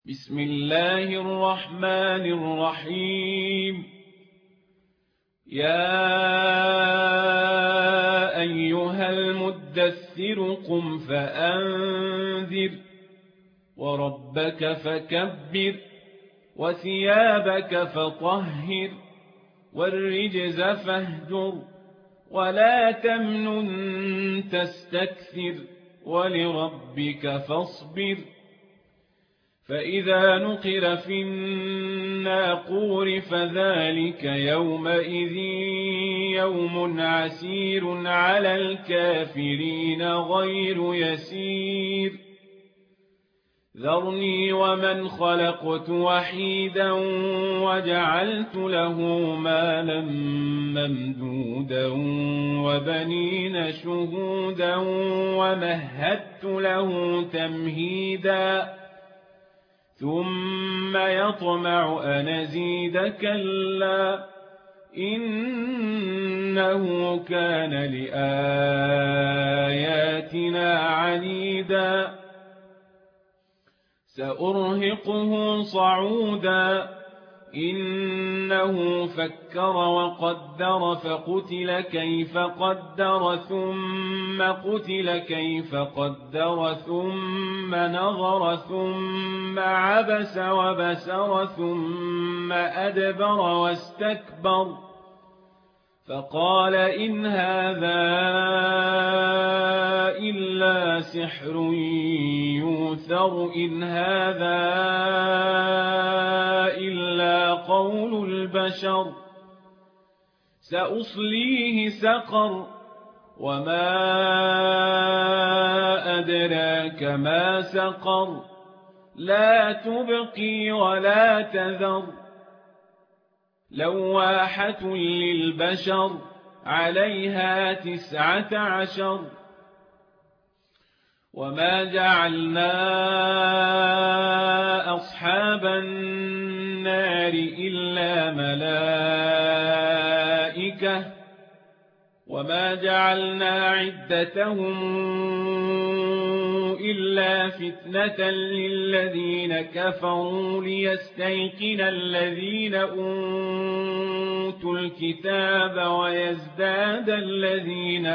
بسم الله الرحمن الرحيم. يا أيها المدثر قم فأنذر وربك فكبر وثيابك فطهر والرجز فاهجر ولا تمنن تستكثر ولربك فاصبر. فإذا نقر في الناقور فذلك يومئذ يوم عسير على الكافرين غير يسير. ذرني ومن خلقت وحيدا وجعلت له مالا ممدودا وبنين شهودا ومهدت له تمهيدا ثم يطمع أن أزيد كلا إنه كان لآياتنا عنيدا. سأرهقه صعودا إنه فكر وقدر فقتل كيف قدر ثم قتل كيف قدر ثم نظر ثم عبس وبسر ثم أدبر واستكبر فقال إن هذا إلا سحر يؤثر إن هذا إلا قول البشر. سأصليه سقر وما أدراك ما سقر لا تبقي ولا تذر لواحة للبشر عليها 19. وما جعلنا أصحاب النار إلا ملائكة وما جعلنا عدتهم إلا فتنة للذين كفروا ليستيقن الذين أوتوا الكتاب ويزداد الذين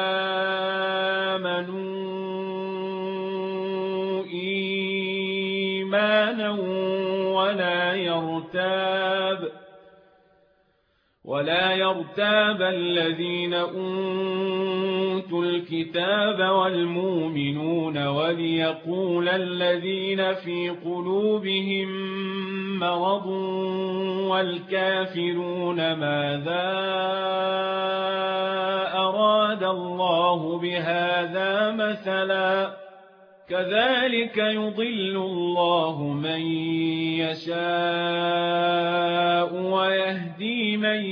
آمنوا إيمانا ولا يرتاب الذين أوتوا الكتاب والمؤمنون وليقول الذين في قلوبهم مرض والكافرون ماذا أراد الله بهذا مثلا كذلك يضل الله من يشاء ويهدي من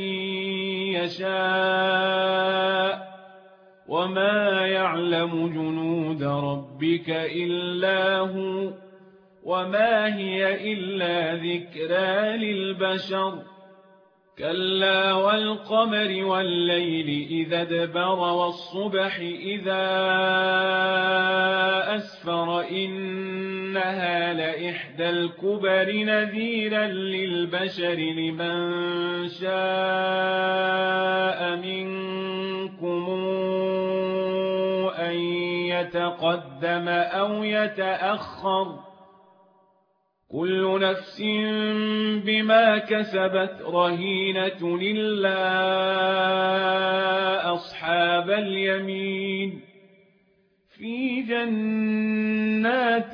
يشاء وما يعلم جنود ربك إلا هو وما هي إلا ذكرى للبشر. كلا والقمر والليل إذا ادبر والصبح إذا أسفر إنها لإحدى الكبر نذيرا للبشر لمن شاء منكم أن يتقدم أو يتأخر كل نفس بما كسبت رهينة إلا أصحاب اليمين في جنات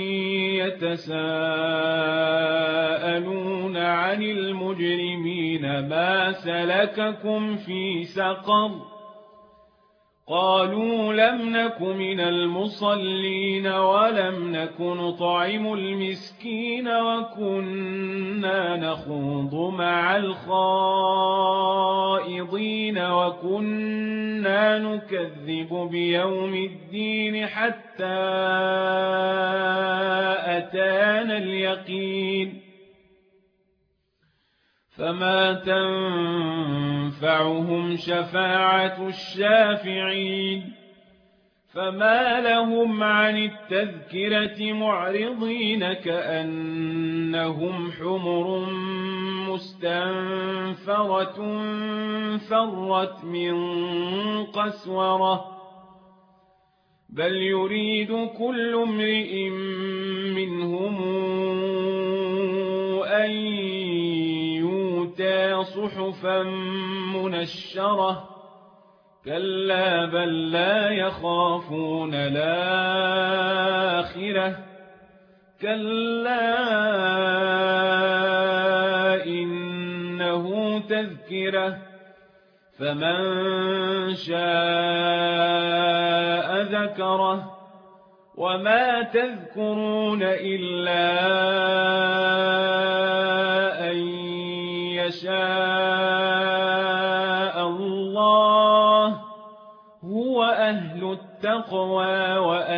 يتساءلون عن المجرمين ما سلككم في سقر قالوا لم نك من المصلين ولم نك نطعم المسكين وكنا نخوض مع الخائضين وكنا نكذب بيوم الدين حتى أتانا اليقين فما تنفعهم شفاعة الشافعين فما لهم عن التذكرة معرضين كأنهم حمر مستنفرة فرت من قسورة بل يريد كل امرئ منهم أن يؤتى صحفا منشرة كلا بل لا يخافون الآخرة كلا إنه تذكرة فمن شاء ذكره وما تذكرون إلا أن يشاء الله هو أهل التقوى